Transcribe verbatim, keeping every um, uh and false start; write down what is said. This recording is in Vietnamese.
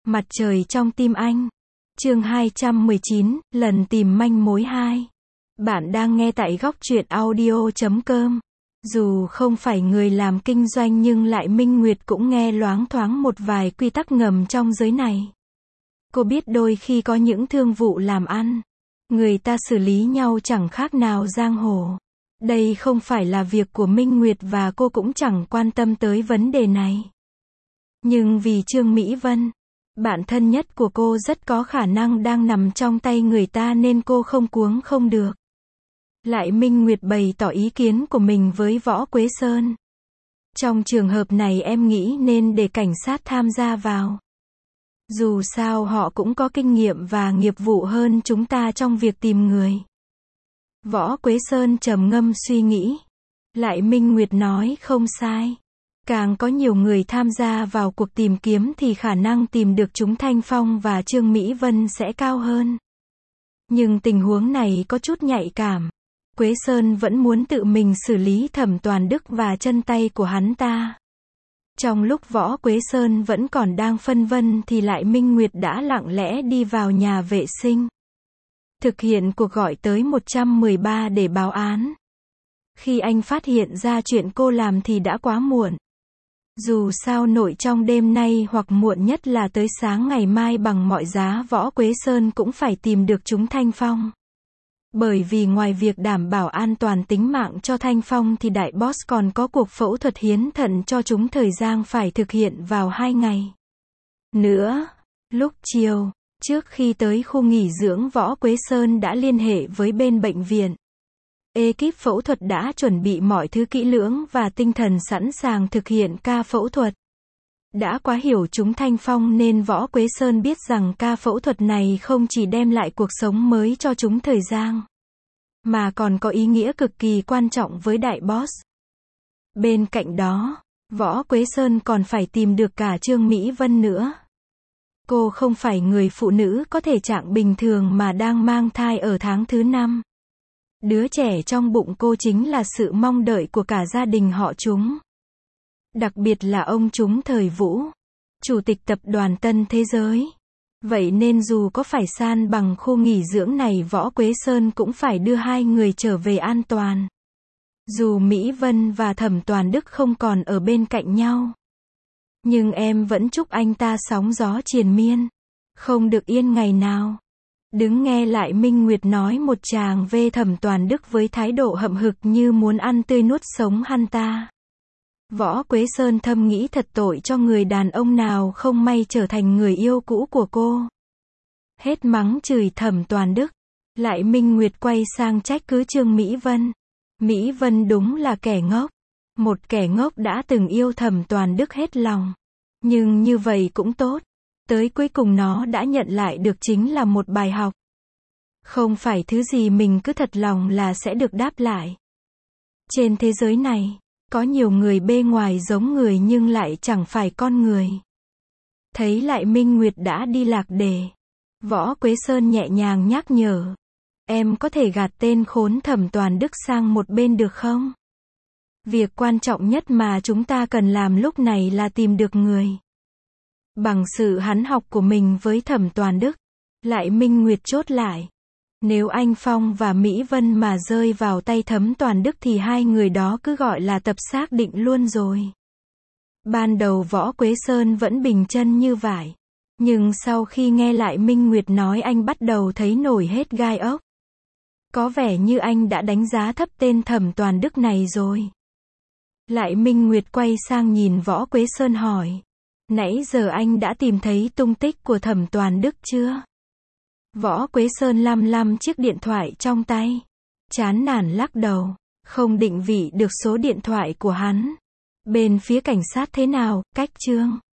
Mặt trời trong tim anh. Chương hai trăm mười chín, lần tìm manh mối hai. Bạn đang nghe tại góc truyện audio chấm com. Dù không phải người làm kinh doanh nhưng lại Minh Nguyệt cũng nghe loáng thoáng một vài quy tắc ngầm trong giới này. Cô biết đôi khi có những thương vụ làm ăn, người ta xử lý nhau chẳng khác nào giang hồ. Đây không phải là việc của Minh Nguyệt và cô cũng chẳng quan tâm tới vấn đề này. Nhưng vì Trương Mỹ Vân, bạn thân nhất của cô rất có khả năng đang nằm trong tay người ta nên cô không cuống không được. Lại Minh Nguyệt bày tỏ ý kiến của mình với Võ Quế Sơn. Trong trường hợp này em nghĩ nên để cảnh sát tham gia vào. Dù sao họ cũng có kinh nghiệm và nghiệp vụ hơn chúng ta trong việc tìm người. Võ Quế Sơn trầm ngâm suy nghĩ. Lại Minh Nguyệt nói không sai. Càng có nhiều người tham gia vào cuộc tìm kiếm thì khả năng tìm được chúng Thanh Phong và Trương Mỹ Vân sẽ cao hơn. Nhưng tình huống này có chút nhạy cảm. Quế Sơn vẫn muốn tự mình xử lý Thẩm Toàn Đức và chân tay của hắn ta. Trong lúc Võ Quế Sơn vẫn còn đang phân vân thì Lại Minh Nguyệt đã lặng lẽ đi vào nhà vệ sinh. Thực hiện cuộc gọi tới một trăm mười ba để báo án. Khi anh phát hiện ra chuyện cô làm thì đã quá muộn. Dù sao nội trong đêm nay hoặc muộn nhất là tới sáng ngày mai bằng mọi giá Võ Quế Sơn cũng phải tìm được chúng Thanh Phong. Bởi vì ngoài việc đảm bảo an toàn tính mạng cho Thanh Phong thì đại boss còn có cuộc phẫu thuật hiến thận cho chúng thời gian phải thực hiện vào hai ngày nữa. Lúc chiều, trước khi tới khu nghỉ dưỡng Võ Quế Sơn đã liên hệ với bên bệnh viện. Ekip phẫu thuật đã chuẩn bị mọi thứ kỹ lưỡng và tinh thần sẵn sàng thực hiện ca phẫu thuật. Đã quá hiểu chúng Thanh Phong nên Võ Quế Sơn biết rằng ca phẫu thuật này không chỉ đem lại cuộc sống mới cho chúng thời gian, mà còn có ý nghĩa cực kỳ quan trọng với đại boss. Bên cạnh đó, Võ Quế Sơn còn phải tìm được cả Trương Mỹ Vân nữa. Cô không phải người phụ nữ có thể trạng bình thường mà đang mang thai ở tháng thứ năm. Đứa trẻ trong bụng cô chính là sự mong đợi của cả gia đình họ chúng. Đặc biệt là ông chúng Thời Vũ, chủ tịch tập đoàn Tân Thế Giới. Vậy nên dù có phải san bằng khu nghỉ dưỡng này Võ Quế Sơn cũng phải đưa hai người trở về an toàn. Dù Mỹ Vân và Thẩm Toàn Đức không còn ở bên cạnh nhau, nhưng em vẫn chúc anh ta sóng gió triền miên, không được yên ngày nào. Đứng nghe Lại Minh Nguyệt nói một tràng về Thẩm Toàn Đức với thái độ hậm hực như muốn ăn tươi nuốt sống hắn ta. Võ Quế Sơn thầm nghĩ thật tội cho người đàn ông nào không may trở thành người yêu cũ của cô. Hết mắng chửi Thẩm Toàn Đức, Lại Minh Nguyệt quay sang trách cứ Trương Mỹ Vân. Mỹ Vân đúng là kẻ ngốc. Một kẻ ngốc đã từng yêu Thẩm Toàn Đức hết lòng. Nhưng như vậy cũng tốt. Tới cuối cùng nó đã nhận lại được chính là một bài học. Không phải thứ gì mình cứ thật lòng là sẽ được đáp lại. Trên thế giới này, có nhiều người bề ngoài giống người nhưng lại chẳng phải con người. Thấy Lại Minh Nguyệt đã đi lạc đề, Võ Quế Sơn nhẹ nhàng nhắc nhở. Em có thể gạt tên khốn Thẩm Toàn Đức sang một bên được không? Việc quan trọng nhất mà chúng ta cần làm lúc này là tìm được người. Bằng sự hắn học của mình với Thẩm Toàn Đức, Lại Minh Nguyệt chốt lại. Nếu anh Phong và Mỹ Vân mà rơi vào tay Thẩm Toàn Đức thì hai người đó cứ gọi là tập xác định luôn rồi. Ban đầu Võ Quế Sơn vẫn bình chân như vải. Nhưng sau khi nghe Lại Minh Nguyệt nói anh bắt đầu thấy nổi hết gai ốc. Có vẻ như anh đã đánh giá thấp tên Thẩm Toàn Đức này rồi. Lại Minh Nguyệt quay sang nhìn Võ Quế Sơn hỏi. Nãy giờ anh đã tìm thấy tung tích của Thẩm Toàn Đức chưa? Võ Quế Sơn lăm lăm chiếc điện thoại trong tay. Chán nản lắc đầu. Không định vị được số điện thoại của hắn. Bên phía cảnh sát thế nào, cách Trương